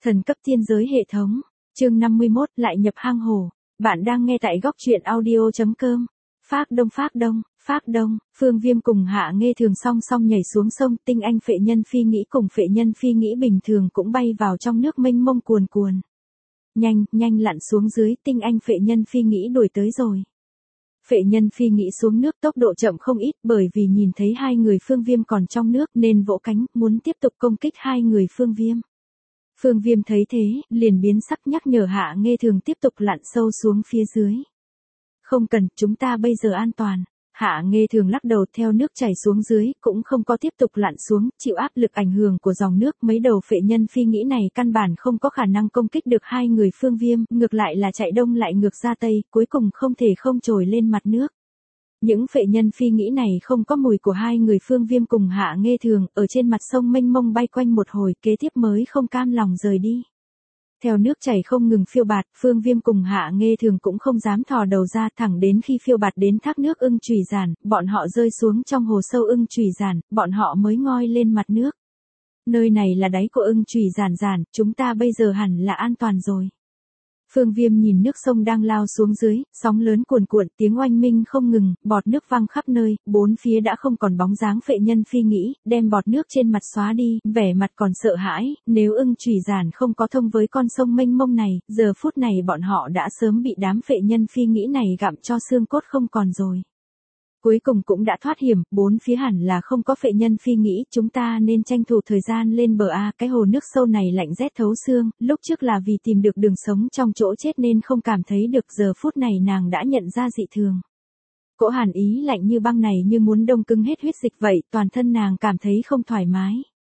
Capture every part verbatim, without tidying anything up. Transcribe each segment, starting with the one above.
Thần cấp thiên giới hệ thống, chương năm mươi mốt, lại nhập hang hổ. Bạn đang nghe tại góc truyện audio.com. Phác Đông Phác Đông, Phác Đông, Phương Viêm cùng Hạ Nghê Thường song song nhảy xuống sông, tinh anh phệ nhân phi nghĩ cùng phệ nhân phi nghĩ bình thường cũng bay vào trong nước mênh mông cuồn cuồn. Nhanh, nhanh lặn xuống dưới, tinh anh phệ nhân phi nghĩ đuổi tới rồi. Phệ nhân phi nghĩ xuống nước tốc độ chậm không ít bởi vì nhìn thấy hai người Phương Viêm còn trong nước nên vỗ cánh, muốn tiếp tục công kích hai người Phương Viêm. Phương Viêm thấy thế, liền biến sắc nhắc nhở Hạ Nghê Thường tiếp tục lặn sâu xuống phía dưới. Không cần, chúng ta bây giờ an toàn. Hạ Nghê Thường lắc đầu theo nước chảy xuống dưới, cũng không có tiếp tục lặn xuống, chịu áp lực ảnh hưởng của dòng nước. Mấy đầu phệ nhân phi nghĩ này căn bản không có khả năng công kích được hai người Phương Viêm, ngược lại là chạy đông lại ngược ra tây, cuối cùng không thể không trồi lên mặt nước. Những phệ nhân phi nghĩ này không có mùi của hai người Phương Viêm cùng Hạ Nghê Thường, ở trên mặt sông mênh mông bay quanh một hồi, kế tiếp mới không cam lòng rời đi. Theo nước chảy không ngừng phiêu bạt, Phương Viêm cùng Hạ Nghê Thường cũng không dám thò đầu ra, thẳng đến khi phiêu bạt đến thác nước Ưng Chùy Giản, bọn họ rơi xuống trong hồ sâu Ưng Chùy Giản, bọn họ mới ngoi lên mặt nước. Nơi này là đáy của Ưng Chùy Giản Giản, chúng ta bây giờ hẳn là an toàn rồi. Phương Viêm nhìn nước sông đang lao xuống dưới, sóng lớn cuồn cuộn, tiếng oanh minh không ngừng, bọt nước văng khắp nơi, bốn phía đã không còn bóng dáng phệ nhân phi nghĩ, đem bọt nước trên mặt xóa đi, vẻ mặt còn sợ hãi, nếu Ưng Chùy Giản không có thông với con sông mênh mông này, giờ phút này bọn họ đã sớm bị đám phệ nhân phi nghĩ này gặm cho xương cốt không còn rồi. Cuối cùng cũng đã thoát hiểm, bốn phía hẳn là không có phệ nhân phi nghĩ, chúng ta nên tranh thủ thời gian lên bờ a, cái hồ nước sâu này lạnh rét thấu xương, lúc trước là vì tìm được đường sống trong chỗ chết nên không cảm thấy được, giờ phút này nàng đã nhận ra dị thường. Cỗ hàn ý lạnh như băng này như muốn đông cứng hết huyết dịch vậy, toàn thân nàng cảm thấy không thoải mái.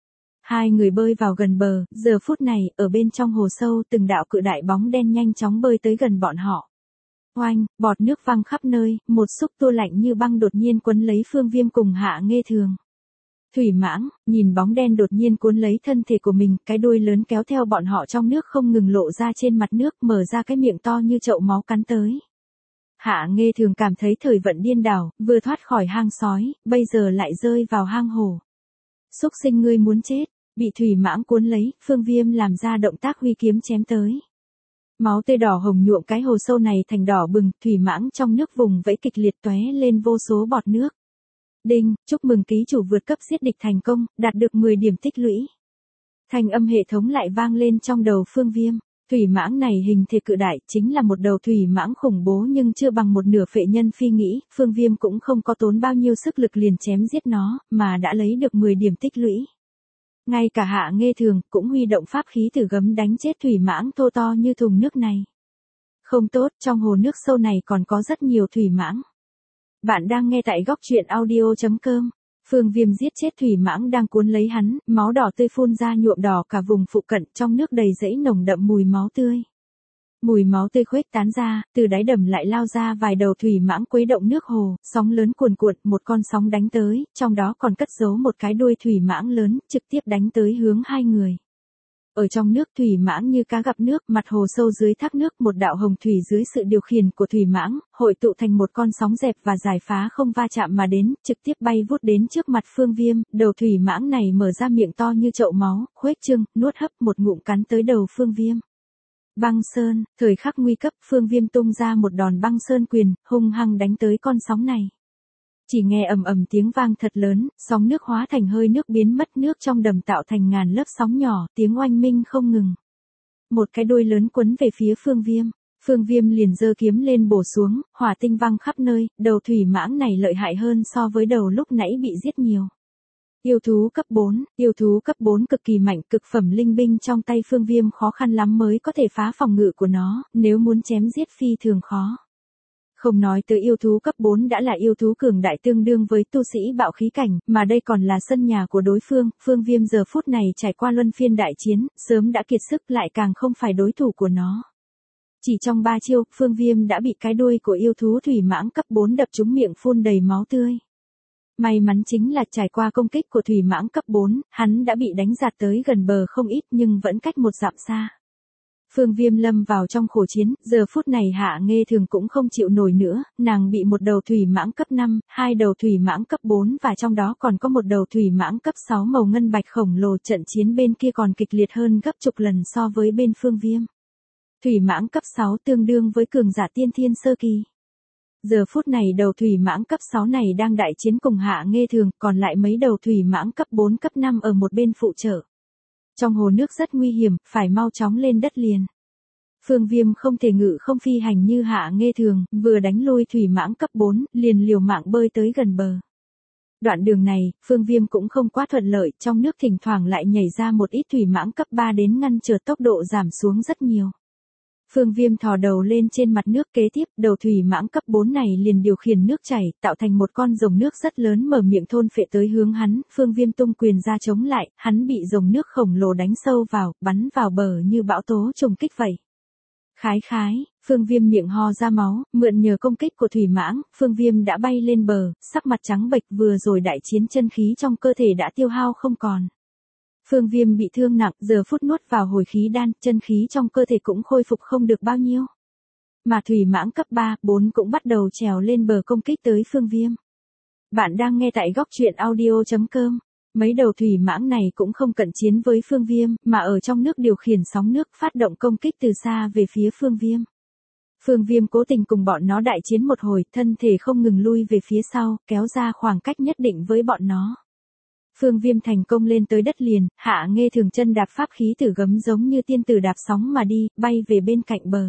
Hai người bơi vào gần bờ, giờ phút này, ở bên trong hồ sâu từng đạo cự đại bóng đen nhanh chóng bơi tới gần bọn họ. Oanh, bọt nước văng khắp nơi, một xúc tua lạnh như băng đột nhiên cuốn lấy Phương Viêm cùng Hạ Nghê Thường. Thủy mãng, nhìn bóng đen đột nhiên cuốn lấy thân thể của mình, cái đuôi lớn kéo theo bọn họ trong nước không ngừng lộ ra trên mặt nước, mở ra cái miệng to như chậu máu cắn tới. Hạ Nghê Thường cảm thấy thời vận điên đảo, vừa thoát khỏi hang sói, bây giờ lại rơi vào hang hổ. Xúc sinh ngươi muốn chết, bị thủy mãng cuốn lấy, Phương Viêm làm ra động tác huy kiếm chém tới. Máu tươi đỏ hồng nhuộm cái hồ sâu này thành đỏ bừng, thủy mãng trong nước vùng vẫy kịch liệt tóe lên vô số bọt nước. Đinh, chúc mừng ký chủ vượt cấp giết địch thành công, đạt được mười điểm tích lũy. Thanh âm hệ thống lại vang lên trong đầu Phương Viêm. Thủy mãng này hình thể cự đại, chính là một đầu thủy mãng khủng bố nhưng chưa bằng một nửa phệ nhân phi nghĩ, Phương Viêm cũng không có tốn bao nhiêu sức lực liền chém giết nó, mà đã lấy được mười điểm tích lũy. Ngay cả Hạ Nghê Thường cũng huy động pháp khí thử gấm đánh chết thủy mãng thô to như thùng nước này. Không tốt, trong hồ nước sâu này còn có rất nhiều thủy mãng. Bạn đang nghe tại góc truyện audio.com. Phương Viêm giết chết thủy mãng đang cuốn lấy hắn, máu đỏ tươi phun ra nhuộm đỏ cả vùng phụ cận, trong nước đầy rẫy nồng đậm mùi máu tươi. Mùi máu tươi khuếch tán ra, từ đáy đầm lại lao ra vài đầu thủy mãng quấy động nước hồ, sóng lớn cuồn cuộn, một con sóng đánh tới, trong đó còn cất giấu một cái đuôi thủy mãng lớn, trực tiếp đánh tới hướng hai người. Ở trong nước thủy mãng như cá gặp nước, mặt hồ sâu dưới thác nước, một đạo hồng thủy dưới sự điều khiển của thủy mãng, hội tụ thành một con sóng dẹp và giải phá không va chạm mà đến, trực tiếp bay vút đến trước mặt Phương Viêm, đầu thủy mãng này mở ra miệng to như chậu máu, khuếch trương, nuốt hấp một ngụm cắn tới đầu Phương Viêm. Băng sơn, thời khắc nguy cấp, Phương Viêm tung ra một đòn băng sơn quyền, hung hăng đánh tới con sóng này. Chỉ nghe ầm ầm tiếng vang thật lớn, sóng nước hóa thành hơi nước biến mất, nước trong đầm tạo thành ngàn lớp sóng nhỏ, tiếng oanh minh không ngừng. Một cái đuôi lớn quấn về phía Phương Viêm, Phương Viêm liền giơ kiếm lên bổ xuống, hỏa tinh văng khắp nơi, đầu thủy mãng này lợi hại hơn so với đầu lúc nãy bị giết nhiều. Yêu thú cấp bốn, yêu thú cấp bốn cực kỳ mạnh, cực phẩm linh binh trong tay Phương Viêm khó khăn lắm mới có thể phá phòng ngự của nó, nếu muốn chém giết phi thường khó. Không nói tới yêu thú cấp bốn đã là yêu thú cường đại tương đương với tu sĩ bạo khí cảnh, mà đây còn là sân nhà của đối phương, Phương Viêm giờ phút này trải qua luân phiên đại chiến, sớm đã kiệt sức lại càng không phải đối thủ của nó. Chỉ trong ba chiêu, Phương Viêm đã bị cái đuôi của yêu thú thủy mãng cấp bốn đập trúng miệng phun đầy máu tươi. May mắn chính là trải qua công kích của thủy mãng cấp bốn, hắn đã bị đánh giạt tới gần bờ không ít nhưng vẫn cách một dặm xa. Phương Viêm lâm vào trong khổ chiến, giờ phút này Hạ Nghê Thường cũng không chịu nổi nữa, nàng bị một đầu thủy mãng cấp năm, hai đầu thủy mãng cấp bốn và trong đó còn có một đầu thủy mãng cấp sáu màu ngân bạch khổng lồ, trận chiến bên kia còn kịch liệt hơn gấp chục lần so với bên Phương Viêm. Thủy mãng cấp sáu tương đương với cường giả tiên thiên sơ kỳ. Giờ phút này đầu thủy mãng cấp sáu này đang đại chiến cùng Hạ Nghê Thường, còn lại mấy đầu thủy mãng cấp bốn cấp năm ở một bên phụ trợ. Trong hồ nước rất nguy hiểm, phải mau chóng lên đất liền. Phương Viêm không thể ngự không phi hành như Hạ Nghê Thường, vừa đánh lui thủy mãng cấp bốn, liền liều mạng bơi tới gần bờ. Đoạn đường này, Phương Viêm cũng không quá thuận lợi, trong nước thỉnh thoảng lại nhảy ra một ít thủy mãng cấp ba đến ngăn trở tốc độ giảm xuống rất nhiều. Phương Viêm thò đầu lên trên mặt nước, kế tiếp, đầu thủy mãng cấp bốn này liền điều khiển nước chảy, tạo thành một con rồng nước rất lớn mở miệng thôn phệ tới hướng hắn, Phương Viêm tung quyền ra chống lại, hắn bị rồng nước khổng lồ đánh sâu vào, bắn vào bờ như bão tố trùng kích vậy. Khái khái, Phương Viêm miệng ho ra máu, mượn nhờ công kích của thủy mãng, Phương Viêm đã bay lên bờ, sắc mặt trắng bệch, vừa rồi đại chiến chân khí trong cơ thể đã tiêu hao không còn. Phương Viêm bị thương nặng, giờ phút nuốt vào hồi khí đan, chân khí trong cơ thể cũng khôi phục không được bao nhiêu. Mà thủy mãng cấp ba, bốn cũng bắt đầu trèo lên bờ công kích tới Phương Viêm. Bạn đang nghe tại góc truyện audio chấm com. Mấy đầu thủy mãng này cũng không cận chiến với Phương Viêm, mà ở trong nước điều khiển sóng nước phát động công kích từ xa về phía Phương Viêm. Phương Viêm cố tình cùng bọn nó đại chiến một hồi, thân thể không ngừng lui về phía sau, kéo ra khoảng cách nhất định với bọn nó. Phương Viêm thành công lên tới đất liền, Hạ Nghê Thường chân đạp pháp khí tử gấm giống như tiên tử đạp sóng mà đi, bay về bên cạnh bờ.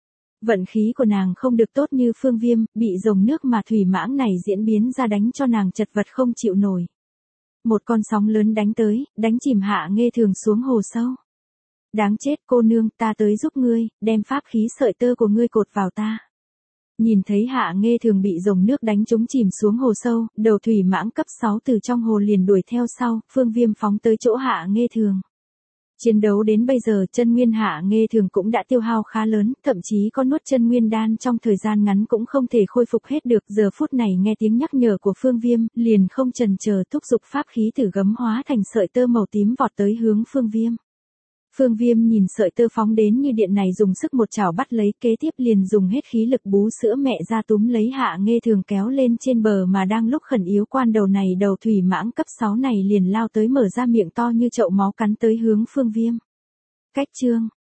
Vận khí của nàng không được tốt như Phương Viêm, bị dòng nước mà thủy mãng này diễn biến ra đánh cho nàng chật vật không chịu nổi. Một con sóng lớn đánh tới, đánh chìm Hạ Nghê Thường xuống hồ sâu. Đáng chết cô nương, ta tới giúp ngươi, đem pháp khí sợi tơ của ngươi cột vào ta. Nhìn thấy Hạ Nghê Thường bị dòng nước đánh trúng chìm xuống hồ sâu, đầu thủy mãng cấp sáu từ trong hồ liền đuổi theo sau, Phương Viêm phóng tới chỗ Hạ Nghê Thường. Chiến đấu đến bây giờ, chân nguyên Hạ Nghê Thường cũng đã tiêu hao khá lớn, thậm chí có nuốt chân nguyên đan trong thời gian ngắn cũng không thể khôi phục hết được. Giờ phút này nghe tiếng nhắc nhở của Phương Viêm, liền không chần chờ thúc giục pháp khí tử gấm hóa thành sợi tơ màu tím vọt tới hướng Phương Viêm. Phương Viêm nhìn sợi tơ phóng đến như điện này, dùng sức một chảo bắt lấy, kế tiếp liền dùng hết khí lực bú sữa mẹ ra túm lấy Hạ Nghê Thường kéo lên trên bờ, mà đang lúc khẩn yếu quan đầu này đầu thủy mãng cấp sáu này liền lao tới mở ra miệng to như chậu máu cắn tới hướng Phương Viêm. Cách chương